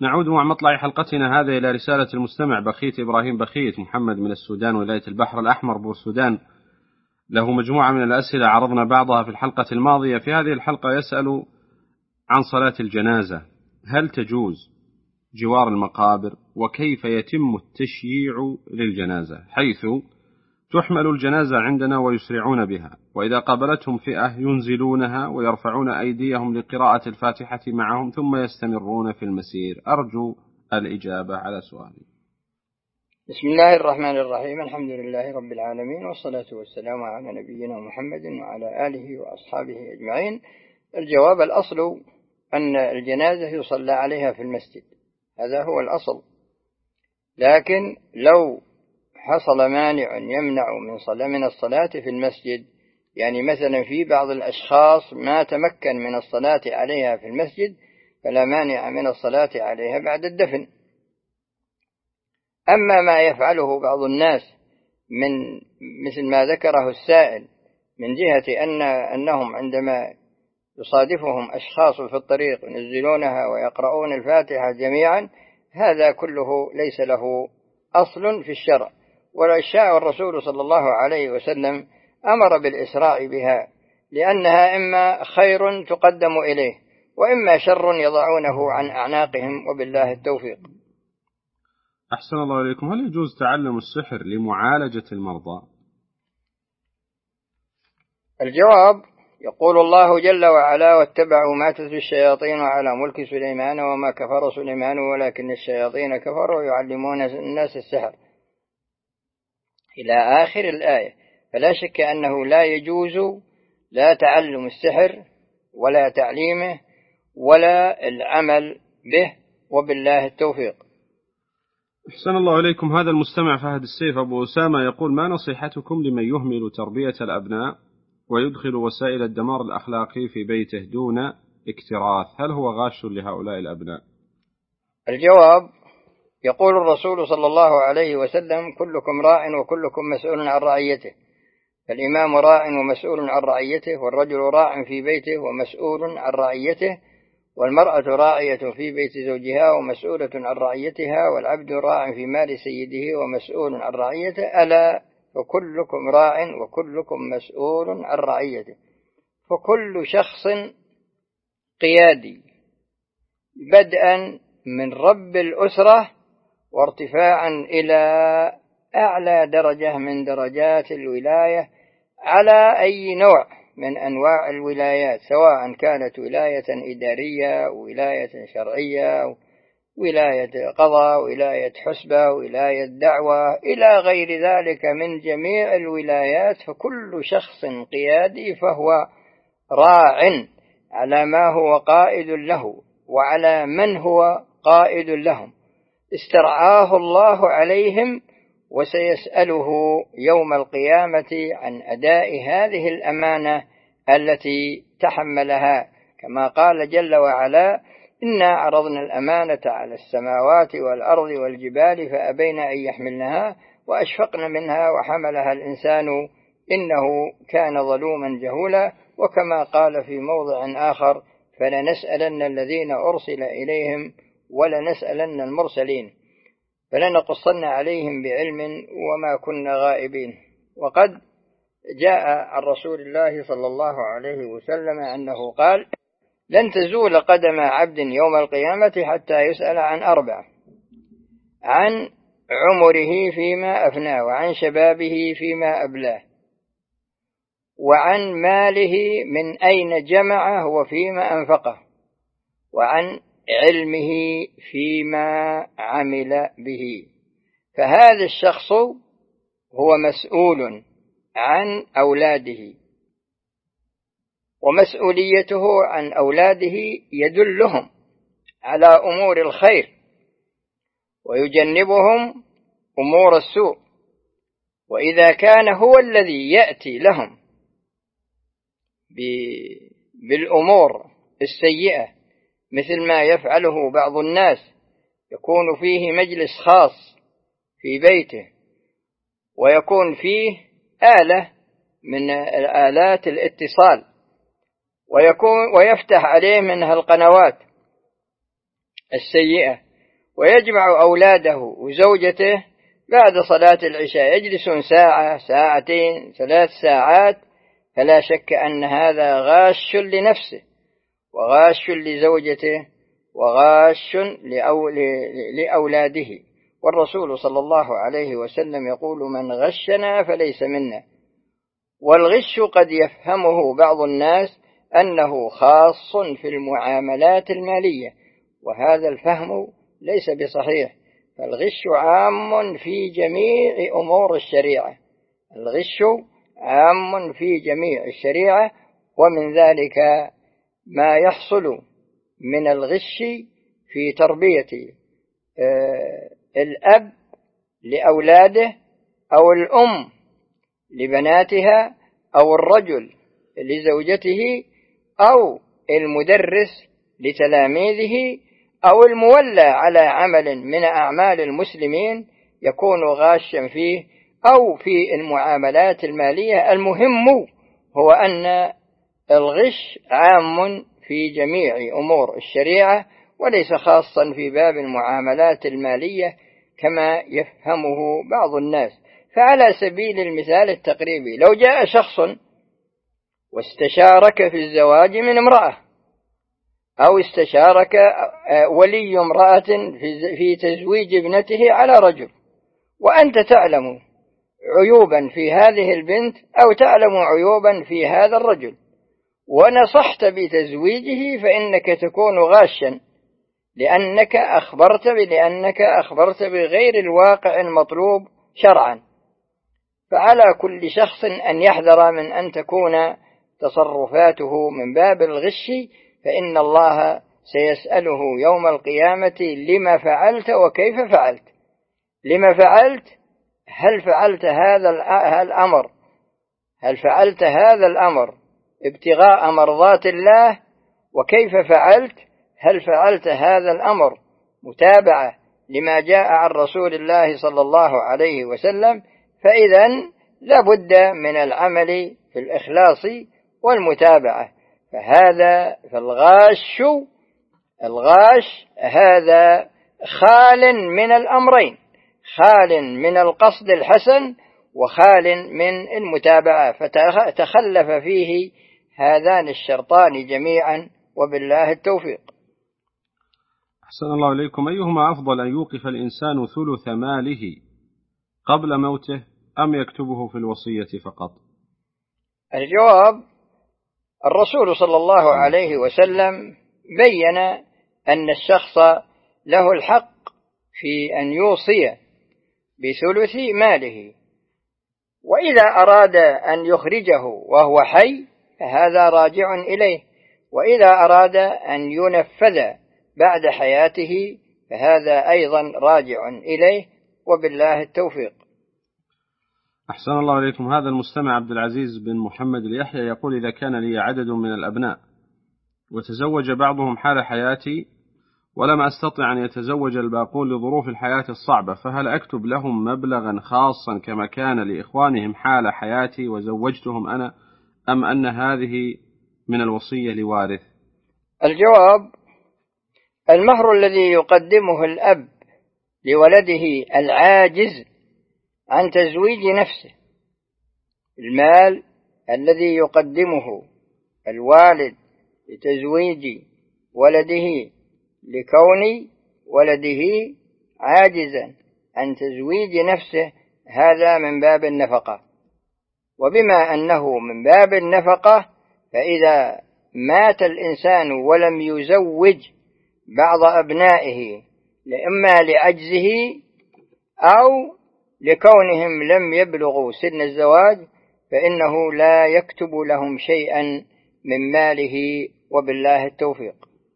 نعود مع مطلع حلقتنا هذه إلى رسالة المستمع بخيت إبراهيم بخيت محمد من السودان ولاية البحر الأحمر بورسودان. له مجموعة من الأسئلة عرضنا بعضها في الحلقة الماضية. في هذه الحلقة يسأل عن صلاة الجنازة، هل تجوز جوار المقابر؟ وكيف يتم التشييع للجنازة، حيث تحمل الجنازة عندنا ويسرعون بها، وإذا قابلتهم فئة ينزلونها ويرفعون أيديهم لقراءة الفاتحة معهم ثم يستمرون في المسير. أرجو الإجابة على سؤالي. بسم الله الرحمن الرحيم، الحمد لله رب العالمين، والصلاة والسلام على نبينا محمد وعلى آله وأصحابه أجمعين. الجواب: الأصل أن الجنازة يصلى عليها في المسجد، هذا هو الأصل. لكن لو حصل مانع يمنع من الصلاة في المسجد، يعني مثلا في بعض الأشخاص ما تمكن من الصلاة عليها في المسجد، فلا مانع من الصلاة عليها بعد الدفن. أما ما يفعله بعض الناس من مثل ما ذكره السائل من جهة أنهم عندما يصادفهم أشخاص في الطريق ينزلونها ويقرؤون الفاتحة جميعا، هذا كله ليس له أصل في الشرع، والشاء الرسول صلى الله عليه وسلم أمر بالإسراع بها، لأنها إما خير تقدم إليه وإما شر يضعونه عن أعناقهم، وبالله التوفيق. أحسن الله إليكم. هل يجوز تعلم السحر لمعالجة المرضى؟ الجواب: يقول الله جل وعلا: واتبعوا ما تتلو الشياطين على ملك سليمان وما كفر سليمان ولكن الشياطين كفروا يعلمون الناس السحر، إلى آخر الآية. فلا شك أنه لا يجوز لا تعلم السحر ولا تعليمه ولا العمل به، وبالله التوفيق. أحسن الله إليكم. هذا المستمع فهد السيف أبو أسامة يقول: ما نصيحتكم لمن يهمل تربية الأبناء ويدخل وسائل الدمار الأخلاقي في بيته دون اكتراث، هل هو غاش لهؤلاء الأبناء؟ الجواب: يقول الرسول صلى الله عليه وسلم: كلكم راع وكلكم مسؤول عن رعيته، فالإمام راع ومسؤول عن رعيته، والرجل راع في بيته ومسؤول عن رعيته، والمرأة راعية في بيت زوجها ومسؤولة عن رعيتها، والعبد راع في مال سيده ومسؤول عن رعيته، ألا فكلكم راع وكلكم مسؤول عن رعيته. فكل شخص قيادي، بدءا من رب الأسرة وارتفاعا إلى أعلى درجة من درجات الولاية على أي نوع من أنواع الولايات، سواء كانت ولاية إدارية، ولاية شرعية، ولاية قضاء، ولاية حسبة، ولاية دعوة، إلى غير ذلك من جميع الولايات. فكل شخص قيادي فهو راع على ما هو قائد له وعلى من هو قائد لهم، استرعاه الله عليهم، وسيسأله يوم القيامة عن أداء هذه الأمانة التي تحملها، كما قال جل وعلا: إنا عرضنا الأمانة على السماوات والأرض والجبال فأبين أن يحملنها وأشفقن منها وحملها الإنسان إنه كان ظلوما جهولا. وكما قال في موضع آخر: فلنسألن الذين أرسل إليهم ولنسألن المرسلين فلنقصن عليهم بعلم وما كنا غائبين. وقد جاء عن رسول الله صلى الله عليه وسلم أنه قال: لن تزول قدم عبد يوم القيامة حتى يسأل عن أربع: عن عمره فيما أفناه، وعن شبابه فيما أبلاه، وعن ماله من أين جمعه وفيما أنفقه، وعن علمه فيما عمل به. فهذا الشخص هو مسؤول عن أولاده، ومسؤوليته عن أولاده يدلهم على أمور الخير ويجنبهم أمور السوء. وإذا كان هو الذي يأتي لهم بالأمور السيئة مثل ما يفعله بعض الناس، يكون فيه مجلس خاص في بيته ويكون فيه آلة من آلات الاتصال ويفتح عليه منها القنوات السيئة ويجمع أولاده وزوجته بعد صلاة العشاء، يجلسون ساعة، ساعتين، 3 ساعات، فلا شك أن هذا غاش لنفسه وغاش لزوجته وغاش لأولاده. والرسول صلى الله عليه وسلم يقول: من غشنا فليس منا. والغش قد يفهمه بعض الناس أنه خاص في المعاملات المالية، وهذا الفهم ليس بصحيح، فالغش عام في جميع أمور الشريعة. الغش عام في جميع الشريعة، ومن ذلك ما يحصل من الغش في تربية الأب لأولاده، أو الأم لبناتها، أو الرجل لزوجته، أو المدرس لتلاميذه، أو المولى على عمل من أعمال المسلمين يكون غاشا فيه، أو في المعاملات المالية. المهم هو أن الغش عام في جميع أمور الشريعة، وليس خاصا في باب المعاملات المالية كما يفهمه بعض الناس. فعلى سبيل المثال التقريبي، لو جاء شخص واستشارك في الزواج من امرأة، أو استشارك ولي امرأة في تزويج ابنته على رجل، وأنت تعلم عيوبا في هذه البنت أو تعلم عيوبا في هذا الرجل، ونصحت بتزويجه، فإنك تكون غاشا، لأنك أخبرت بغير الواقع المطلوب شرعا. فعلى كل شخص أن يحذر من أن تكون تصرفاته من باب الغش، فإن الله سيسأله يوم القيامة: لما فعلت وكيف فعلت؟ لما فعلت؟ هل فعلت هذا الأمر ابتغاء مرضات الله؟ وكيف فعلت؟ هل فعلت هذا الأمر متابعة لما جاء عن رسول الله صلى الله عليه وسلم؟ فإذن لابد من العمل في الإخلاص والمتابعة. الغاش هذا خال من الأمرين: خال من القصد الحسن، وخال من المتابعة، فتخلف فيه هذان الشرطان جميعا، وبالله التوفيق. أحسن الله إليكم. أيهما أفضل، أن يوقف الإنسان ثلث ماله قبل موته، أم يكتبه في الوصية فقط؟ الجواب: الرسول صلى الله عليه وسلم بين أن الشخص له الحق في أن يوصي بثلث ماله، وإذا أراد أن يخرجه وهو حي فهذا راجع إليه، وإذا أراد أن ينفذ بعد حياته فهذا أيضا راجع إليه، وبالله التوفيق. أحسن الله إليكم. هذا المستمع عبد العزيز بن محمد اليحيى يقول: إذا كان لي عدد من الأبناء وتزوج بعضهم حال حياتي ولم أستطع أن يتزوج الباقون لظروف الحياة الصعبة، فهل أكتب لهم مبلغا خاصا كما كان لإخوانهم حال حياتي وزوجتهم أنا، أم أن هذه من الوصية لوارث؟ الجواب: المهر الذي يقدمه الأب لولده العاجز عن تزويج نفسه، المال الذي يقدمه الوالد لتزويج ولده لكون ولده عاجزا عن تزويج نفسه، هذا من باب النفقة. وبما أنه من باب النفقة، فإذا مات الإنسان ولم يزوج بعض أبنائه، إما لعجزه أو لكونهم لم يبلغوا سن الزواج، فإنه لا يكتب لهم شيئا من ماله، وبالله التوفيق.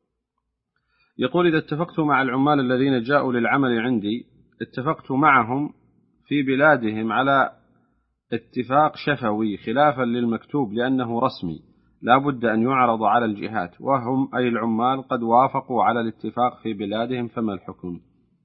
يقول: إذا اتفقت مع العمال الذين جاءوا للعمل عندي، اتفقت معهم في بلادهم على اتفاق شفوي خلافا للمكتوب لأنه رسمي لا بد أن يعرض على الجهات، وهم أي العمال قد وافقوا على الاتفاق في بلادهم، فما الحكم؟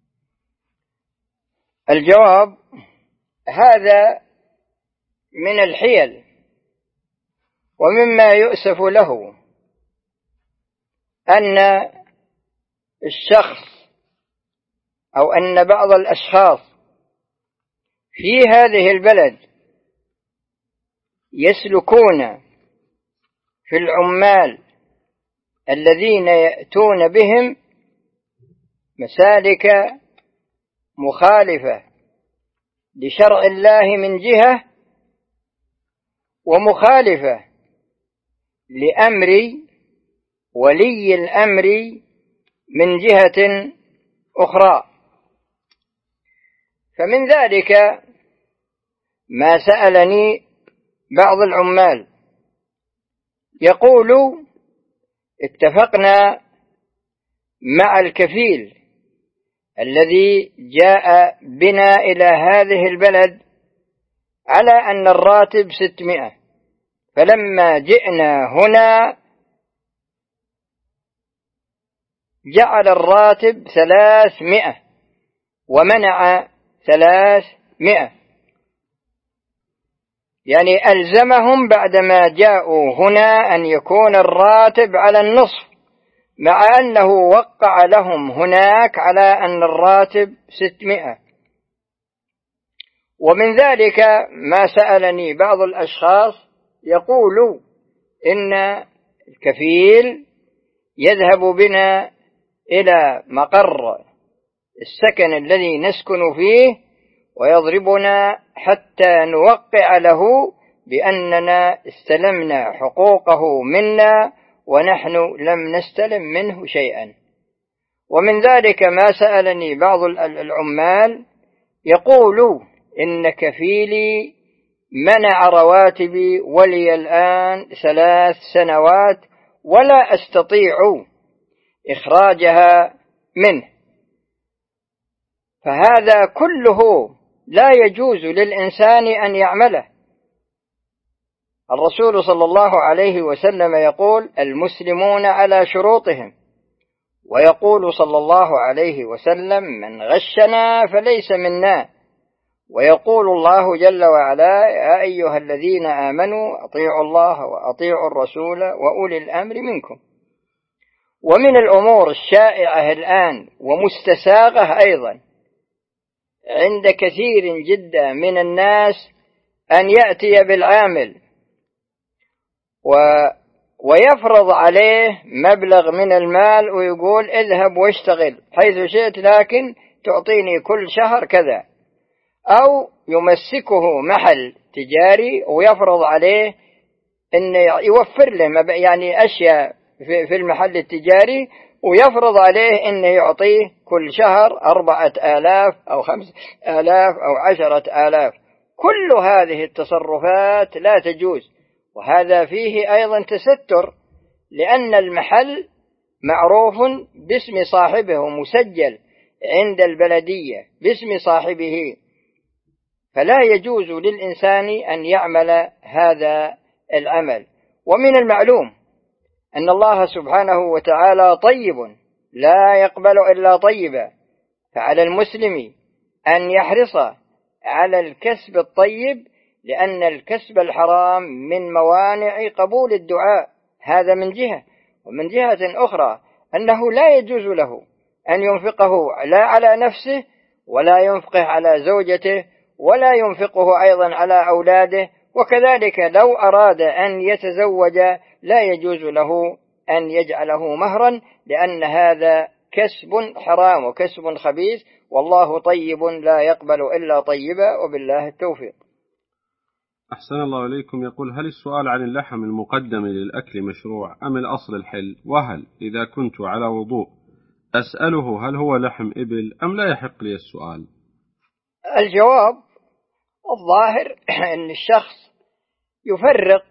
الجواب: هذا من الحيل، ومما يؤسف له أن الشخص أو أن بعض الأشخاص في هذه البلد يسلكون في العمال الذين يأتون بهم مسالك مخالفة لشرع الله من جهة، ومخالفة لأمر ولي الأمر من جهة أخرى. فمن ذلك ما سألني بعض العمال يقول: اتفقنا مع الكفيل الذي جاء بنا إلى هذه البلد على أن الراتب 600، فلما جئنا هنا جعل الراتب 300 ومنع 300، يعني ألزمهم بعدما جاءوا هنا أن يكون الراتب على النصف، مع أنه وقع لهم هناك على أن الراتب 600. ومن ذلك ما سألني بعض الأشخاص يقول إن الكفيل يذهب بنا إلى مقر السكن الذي نسكن فيه ويضربنا حتى نوقع له بأننا استلمنا حقوقه منا ونحن لم نستلم منه شيئا. ومن ذلك ما سألني بعض العمال يقول إن كفيلي منع رواتبي ولي الآن 3 سنوات ولا أستطيع إخراجها منه، فهذا كله لا يجوز للإنسان أن يعمله. الرسول صلى الله عليه وسلم يقول: المسلمون على شروطهم، ويقول صلى الله عليه وسلم: من غشنا فليس منا، ويقول الله جل وعلا: يا أيها الذين آمنوا أطيعوا الله وأطيعوا الرسول وأولي الأمر منكم. ومن الأمور الشائعة الآن ومستساغة أيضا عند كثير جدا من الناس أن يأتي بالعامل ويفرض عليه مبلغ من المال ويقول: اذهب واشتغل حيث شئت لكن تعطيني كل شهر كذا، أو يمسكه محل تجاري ويفرض عليه أن يوفر له يعني أشياء في المحل التجاري، ويفرض عليه أنه يعطيه كل شهر 4000 أو 5000 أو 10000. كل هذه التصرفات لا تجوز، وهذا فيه أيضا تستر، لأن المحل معروف باسم صاحبه ومسجل عند البلدية باسم صاحبه، فلا يجوز للإنسان أن يعمل هذا العمل. ومن المعلوم أن الله سبحانه وتعالى طيب لا يقبل إلا طيبا، فعلى المسلم أن يحرص على الكسب الطيب، لأن الكسب الحرام من موانع قبول الدعاء، هذا من جهة. ومن جهة أخرى أنه لا يجوز له أن ينفقه لا على نفسه ولا ينفقه على زوجته ولا ينفقه أيضا على أولاده، وكذلك لو أراد أن يتزوج لا يجوز له أن يجعله مهرا، لأن هذا كسب حرام وكسب خبيث، والله طيب لا يقبل إلا طيبا، وبالله التوفيق. أحسن الله إليكم. يقول: هل السؤال عن اللحم المقدم للأكل مشروع أم الأصل الحل؟ وهل إذا كنت على وضوء أسأله هل هو لحم إبل أم لا يحق لي السؤال؟ الجواب: الظاهر أن الشخص يفرق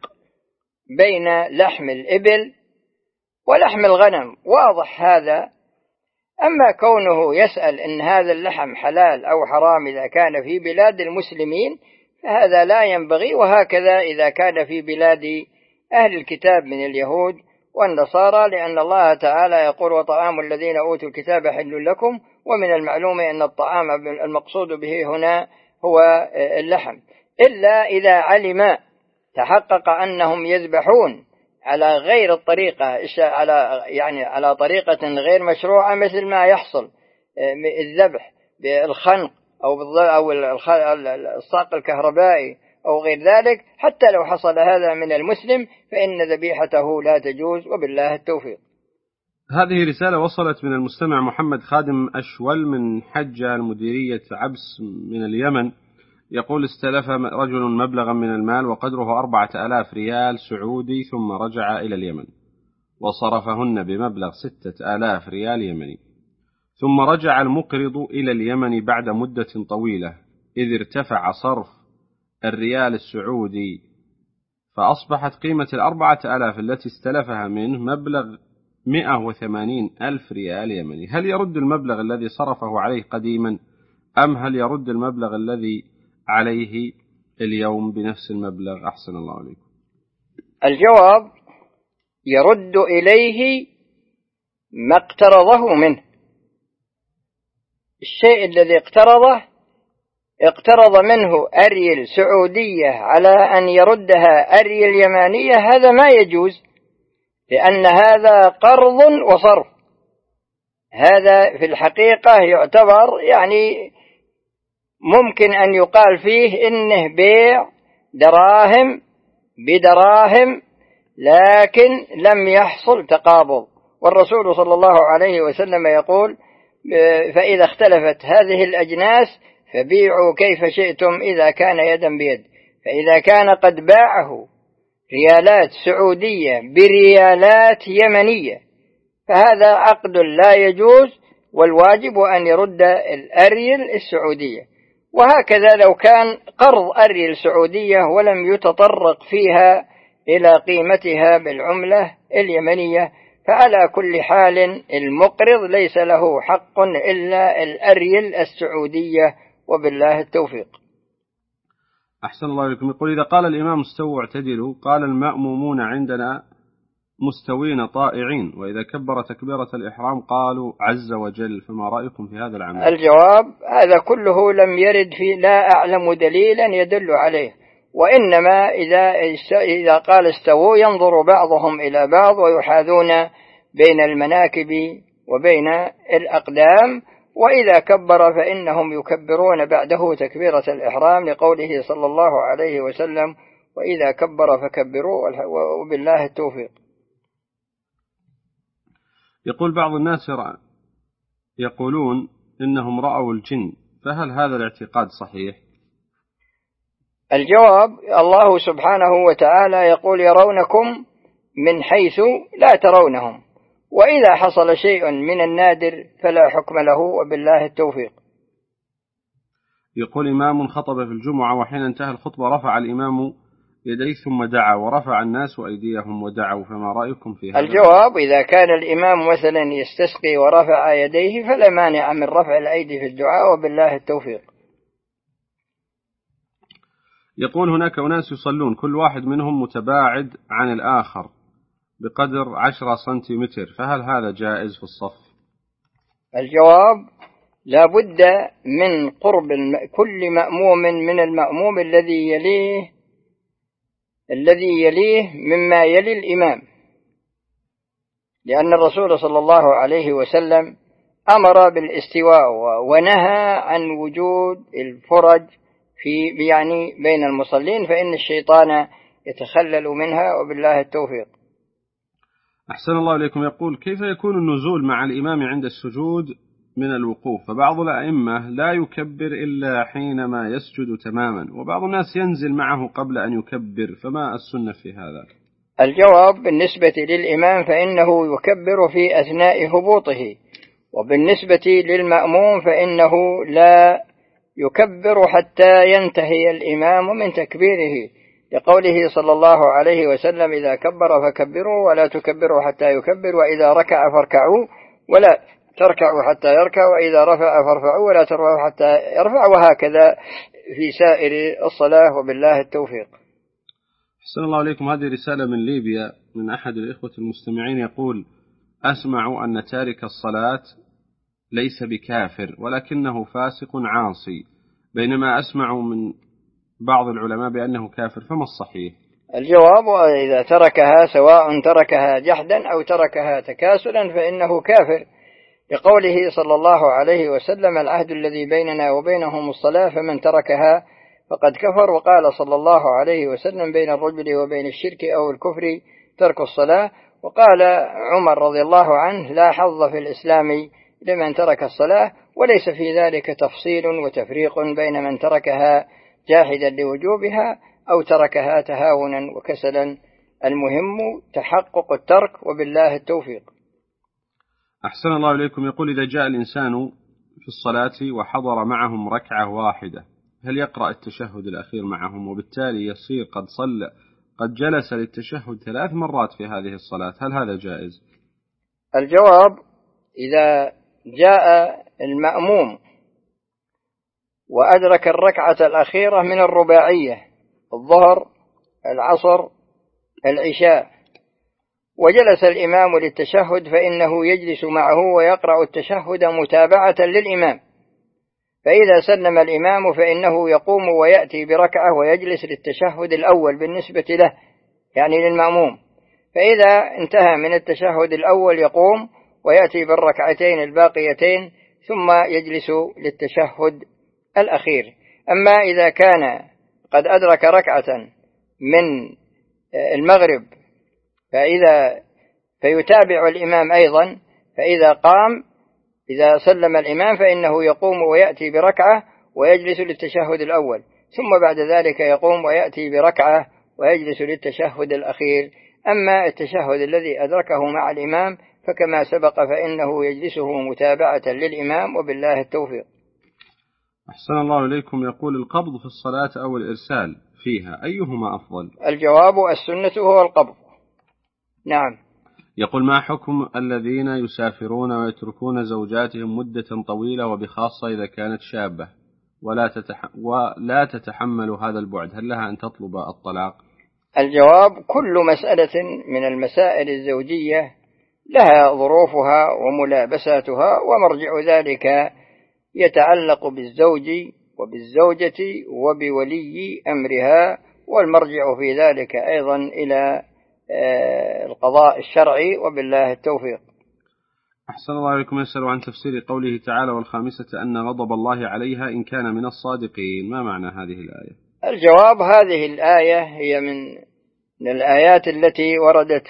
بين لحم الإبل ولحم الغنم، واضح هذا. أما كونه يسأل إن هذا اللحم حلال أو حرام إذا كان في بلاد المسلمين فهذا لا ينبغي، وهكذا إذا كان في بلاد أهل الكتاب من اليهود والنصارى، لأن الله تعالى يقول: وطعام الذين أوتوا الكتاب حل لكم. ومن المعلوم أن الطعام المقصود به هنا هو اللحم، إلا إذا علم تحقق أنهم يذبحون على غير الطريقة، على طريقة غير مشروعة، مثل ما يحصل الذبح بالخنق أو الصاق الكهربائي أو غير ذلك، حتى لو حصل هذا من المسلم فإن ذبيحته لا تجوز، وبالله التوفيق. هذه رسالة وصلت من المستمع محمد خادم أشول من حجة المديرية عبس من اليمن. يقول: استلف رجل مبلغا من المال وقدره 4000 ريال سعودي، ثم رجع إلى اليمن وصرفهن بمبلغ 6000 ريال يمني، ثم رجع المقرض إلى اليمن بعد مدة طويلة، إذ ارتفع صرف الريال السعودي، فأصبحت قيمة 4000 التي استلفها منه مبلغ 180,000 ريال يمني. هل يرد المبلغ الذي صرفه عليه قديما، أم هل يرد المبلغ الذي عليه اليوم بنفس المبلغ؟ أحسن الله عليكم. الجواب: يرد إليه ما اقترضه منه. الشيء الذي اقترض منه أريل سعودية على أن يردها أريل يمانية، هذا ما يجوز، لأن هذا قرض وصرف. هذا في الحقيقة يعتبر يعني ممكن أن يقال فيه إنه بيع دراهم بدراهم، لكن لم يحصل تقابض. والرسول صلى الله عليه وسلم يقول: فإذا اختلفت هذه الأجناس فبيعوا كيف شئتم إذا كان يدا بيد. فإذا كان قد باعه ريالات سعودية بريالات يمنية فهذا عقد لا يجوز، والواجب أن يرد الأريل السعودية. وهكذا لو كان قرض أريل سعودية ولم يتطرق فيها إلى قيمتها بالعملة اليمنية، فعلى كل حال المقرض ليس له حق إلا الأريل السعودية، وبالله التوفيق. أحسن الله إليكم. يقول: إذا قال الإمام استووا اعتدلوا، قال المأمومون عندنا مستوين طائعين، وإذا كبر تكبيرة الإحرام قالوا عز وجل، فما رأيكم في هذا العمل؟ الجواب: هذا كله لم يرد فيه، لا أعلم دليلا يدل عليه، وإنما إذا قال استووا ينظر بعضهم إلى بعض ويحاذون بين المناكب وبين الأقدام، وإذا كبر فإنهم يكبرون بعده تكبيرة الإحرام، لقوله صلى الله عليه وسلم: وإذا كبر فكبروا، وبالله التوفيق. يقول: بعض الناس يقولون إنهم رأوا الجن، فهل هذا الاعتقاد صحيح؟ الجواب: الله سبحانه وتعالى يقول: يرونكم من حيث لا ترونهم، وإذا حصل شيء من النادر فلا حكم له، وبالله التوفيق. يقول: إمام خطب في الجمعة، وحين انتهى الخطبة رفع الإمام يديه ثم دعا، ورفع الناس أيديهم ودعوا، فما رأيكم في هذا؟ الجواب: إذا كان الإمام مثلا يستسقي ورفع يديه فلا مانع من رفع الأيدي في الدعاء، وبالله التوفيق. يقول: هناك أناس يصلون كل واحد منهم متباعد عن الآخر بقدر 10 سنتيمتر، فهل هذا جائز في الصف؟ الجواب: لا بد من قرب كل مأموم من المأموم الذي يليه مما يلي الإمام، لأن الرسول صلى الله عليه وسلم أمر بالاستواء ونهى عن وجود الفرج يعني بين المصلين، فإن الشيطان يتخلل منها، وبالله التوفيق. أحسن الله إليكم. يقول: كيف يكون النزول مع الإمام عند السجود من الوقوف؟ فبعض الأئمة لا يكبر إلا حينما يسجد تماما، وبعض الناس ينزل معه قبل أن يكبر، فما السنة في هذا؟ الجواب: بالنسبة للإمام فإنه يكبر في أثناء هبوطه، وبالنسبة للمأموم فإنه لا يكبر حتى ينتهي الإمام من تكبيره، لقوله صلى الله عليه وسلم: إذا كبر فكبروا ولا تكبروا حتى يكبر، وإذا ركع فاركعوا ولا تركعوا حتى يركع، وإذا رفع فارفعوا ولا ترفعوا حتى يرفع، وهكذا في سائر الصلاة، وبالله التوفيق. أحسن الله عليكم. هذه رسالة من ليبيا من أحد الإخوة المستمعين، يقول: أسمع أن تارك الصلاة ليس بكافر ولكنه فاسق عاصي، بينما أسمع من بعض العلماء بأنه كافر، فما الصحيح؟ الجواب: إذا تركها سواء تركها جحدا أو تركها تكاسلا فإنه كافر، لقوله صلى الله عليه وسلم: العهد الذي بيننا وبينهم الصلاة فمن تركها فقد كفر. وقال صلى الله عليه وسلم: بين الرجل وبين الشرك أو الكفر ترك الصلاة. وقال عمر رضي الله عنه: لا حظ في الإسلام لمن ترك الصلاة، وليس في ذلك تفصيل وتفريق بين من تركها جاحدا لوجوبها أو تركها تهاونا وكسلا، المهم تحقق الترك، وبالله التوفيق. أحسن الله إليكم. يقول: إذا جاء الإنسان في الصلاة وحضر معهم ركعة واحدة، هل يقرأ التشهد الأخير معهم، وبالتالي يصير قد جلس للتشهد 3 مرات في هذه الصلاة؟ هل هذا جائز؟ الجواب: إذا جاء المأموم وأدرك الركعة الأخيرة من الرباعية، الظهر العصر العشاء، وجلس الإمام للتشهد، فإنه يجلس معه ويقرأ التشهد متابعة للإمام. فإذا سلم الإمام فإنه يقوم ويأتي بركعة ويجلس للتشهد الأول بالنسبة له، يعني للمأموم. فإذا انتهى من التشهد الأول يقوم ويأتي بالركعتين الباقيتين ثم يجلس للتشهد الأخير. أما إذا كان قد أدرك ركعة من المغرب فيتابع الإمام أيضا، فإذا قام إذا سلم الإمام فإنه يقوم ويأتي بركعة ويجلس للتشهد الأول، ثم بعد ذلك يقوم ويأتي بركعة ويجلس للتشهد الأخير. أما التشهد الذي أدركه مع الإمام فكما سبق فإنه يجلسه متابعة للإمام، وبالله التوفيق. أحسن الله إليكم. يقول: القبض في الصلاة أو الإرسال فيها أيهما أفضل؟ الجواب: السنة هو القبض. نعم. يقول: ما حكم الذين يسافرون ويتركون زوجاتهم مدة طويلة، وبخاصة إذا كانت شابة ولا تتحمل هذا البعد، هل لها أن تطلب الطلاق؟ الجواب: كل مسألة من المسائل الزوجية لها ظروفها وملابساتها، ومرجع ذلك يتعلق بالزوج وبالزوجة وبولي أمرها، والمرجع في ذلك أيضا إلى القضاء الشرعي، وبالله التوفيق. أحسن الله إليكم. يسأل عن تفسير قوله تعالى: والخامسة أن غضب الله عليها إن كان من الصادقين، ما معنى هذه الآية؟ الجواب: هذه الآية هي من الآيات التي وردت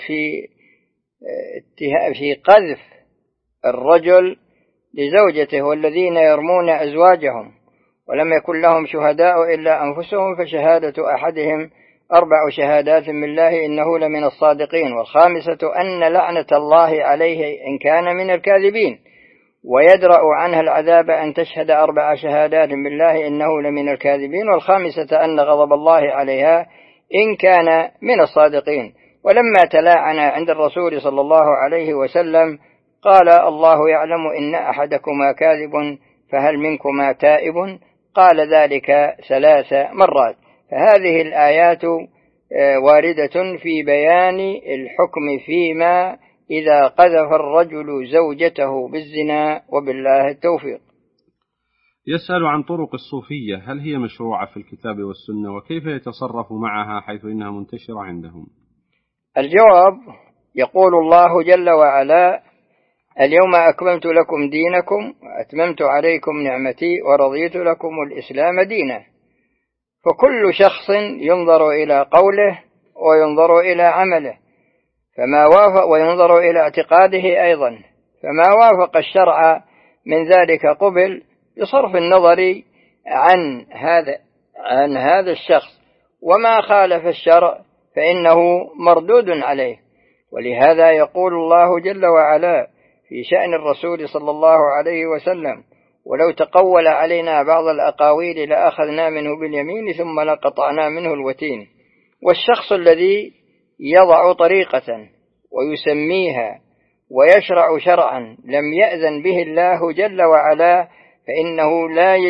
في قذف الرجل لزوجته والذين يرمون أزواجهم ولم يكن لهم شهداء إلا أنفسهم، فشهادة أحدهم 4 شهادات بالله إنه لمن الصادقين، والخامسة أن لعنة الله عليه إن كان من الكاذبين، ويدرأ عنها العذاب أن تشهد 4 شهادات بالله إنه لمن الكاذبين، والخامسة أن غضب الله عليها إن كان من الصادقين. ولما تلاعن عند الرسول صلى الله عليه وسلم قال: الله يعلم إن أحدكما كاذب فهل منكما تائب؟ قال ذلك 3 مرات. فهذه الآيات واردة في بيان الحكم فيما إذا قذف الرجل زوجته بالزنا، وبالله التوفيق. يسأل عن طرق الصوفية، هل هي مشروعة في الكتاب والسنة، وكيف يتصرف معها حيث إنها منتشرة عندهم؟ الجواب: يقول الله جل وعلا: اليوم أكملت لكم دينكم وأتممت عليكم نعمتي ورضيت لكم الإسلام دينا. فكل شخص ينظر إلى قوله وينظر إلى عمله، فما وافق، وينظر إلى اعتقاده أيضا، فما وافق الشرع من ذلك قبل بصرف النظر عن هذا الشخص، وما خالف الشرع فإنه مردود عليه. ولهذا يقول الله جل وعلا في شأن الرسول صلى الله عليه وسلم: ولو تقول علينا بعض الأقاويل لأخذنا منه باليمين ثم لقطعنا منه الوتين. والشخص الذي يضع طريقة ويسميها ويشرع شرعا لم يأذن به الله جل وعلا فإنه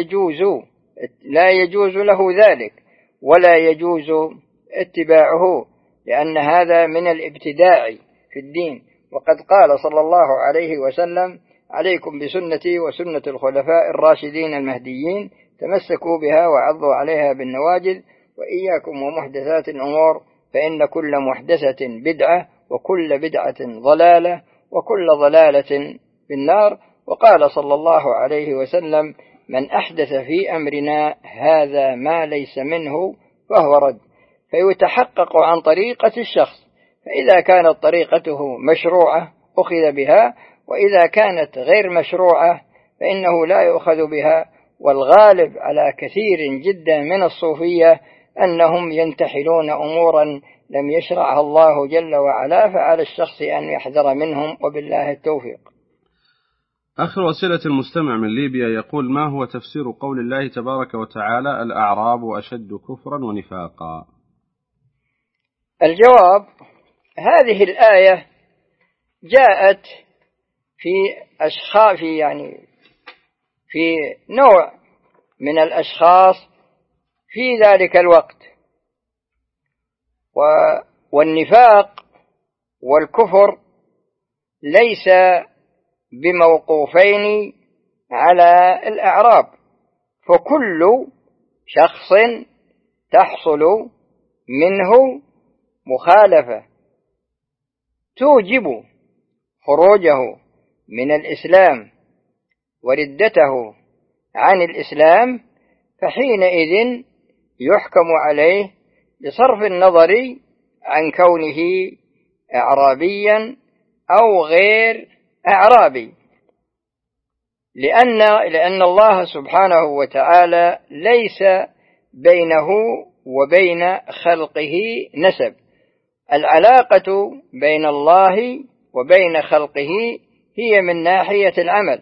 لا يجوز له ذلك ولا يجوز اتباعه، لأن هذا من الابتداع في الدين. وقد قال صلى الله عليه وسلم: عليكم بسنتي وسنة الخلفاء الراشدين المهديين، تمسكوا بها وعضوا عليها بالنواجذ، وإياكم ومحدثات الأمور، فإن كل محدثة بدعة وكل بدعة ضلالة وكل ضلالة في النار. وقال صلى الله عليه وسلم: من أحدث في أمرنا هذا ما ليس منه فهو رد. فيتحقق عن طريقة الشخص، فإذا كانت طريقته مشروعة أخذ بها، وإذا كانت غير مشروعة فإنه لا يؤخذ بها. والغالب على كثير جدا من الصوفية أنهم ينتحلون أمورا لم يشرعها الله جل وعلا، فعلى الشخص أن يحذر منهم، وبالله التوفيق. آخر أسئلة المستمع من ليبيا يقول: ما هو تفسير قول الله تبارك وتعالى: الأعراب أشد كفرا ونفاقا؟ الجواب: هذه الآية جاءت في نوع من الأشخاص في ذلك الوقت، والنفاق والكفر ليس بموقوفين على الأعراب، فكل شخص تحصل منه مخالفة توجب خروجه من الإسلام وردته عن الإسلام، فحينئذ يحكم عليه بصرف النظر عن كونه أعرابيا أو غير أعرابي، لأن الله سبحانه وتعالى ليس بينه وبين خلقه نسب. العلاقة بين الله وبين خلقه هي من ناحية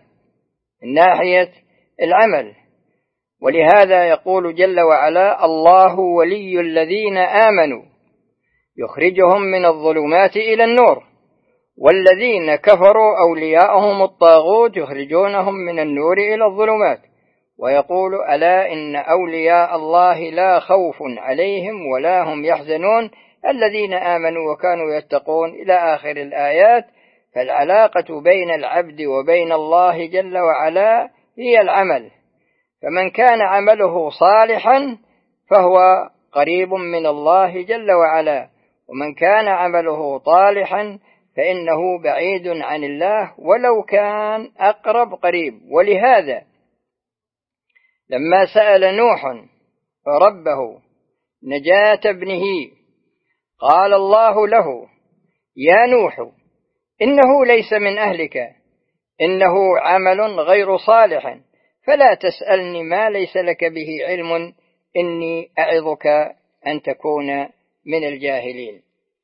العمل، ولهذا يقول جل وعلا: الله ولي الذين آمنوا يخرجهم من الظلمات إلى النور، والذين كفروا أولياءهم الطاغوت يخرجونهم من النور إلى الظلمات، ويقول: ألا إن أولياء الله لا خوف عليهم ولا هم يحزنون الذين آمنوا وكانوا يتقون، إلى آخر الآيات. فالعلاقة بين العبد وبين الله جل وعلا هي العمل، فمن كان عمله صالحا فهو قريب من الله جل وعلا، ومن كان عمله طالحا فإنه بعيد عن الله ولو كان أقرب قريب. ولهذا لما سأل نوح ربه نجاة ابنه قال الله له: يا نوح إنه ليس من أهلك، إنه عمل غير صالح، فلا تسألني ما ليس لك به علم، إني أعظك أن تكون من الجاهلين.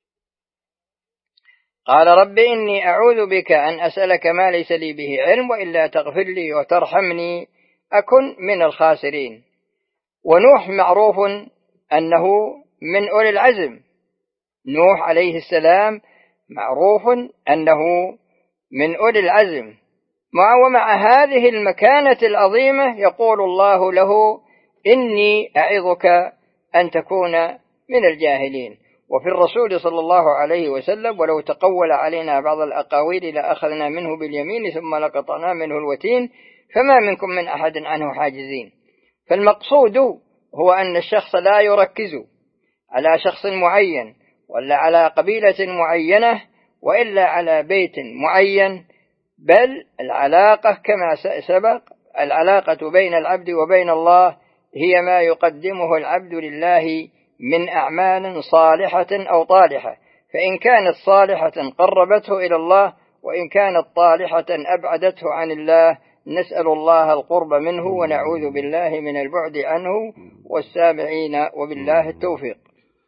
قال: رب إني أعوذ بك أن أسألك ما ليس لي به علم، وإلا تغفر لي وترحمني أكن من الخاسرين. ونوح معروف أنه من أولي العزم، نوح عليه السلام معروف أنه من أولي العزم، ومع هذه المكانة العظيمة يقول الله له: إني أعظك أن تكون من الجاهلين. وفي الرسول صلى الله عليه وسلم: ولو تقول علينا بعض الأقاويل لأخذنا منه باليمين ثم لقطعنا منه الوتين فما منكم من أحد عنه حاجزين. فالمقصود هو أن الشخص لا يركز على شخص معين ولا على قبيلة معينة وإلا على بيت معين، بل العلاقة كما سبق، العلاقة بين العبد وبين الله هي ما يقدمه العبد لله من أعمال صالحة أو طالحة، فإن كانت صالحة قربته إلى الله، وإن كانت طالحة أبعدته عن الله. نسأل الله القرب منه ونعوذ بالله من البعد عنه، والسامعين، وبالله التوفيق.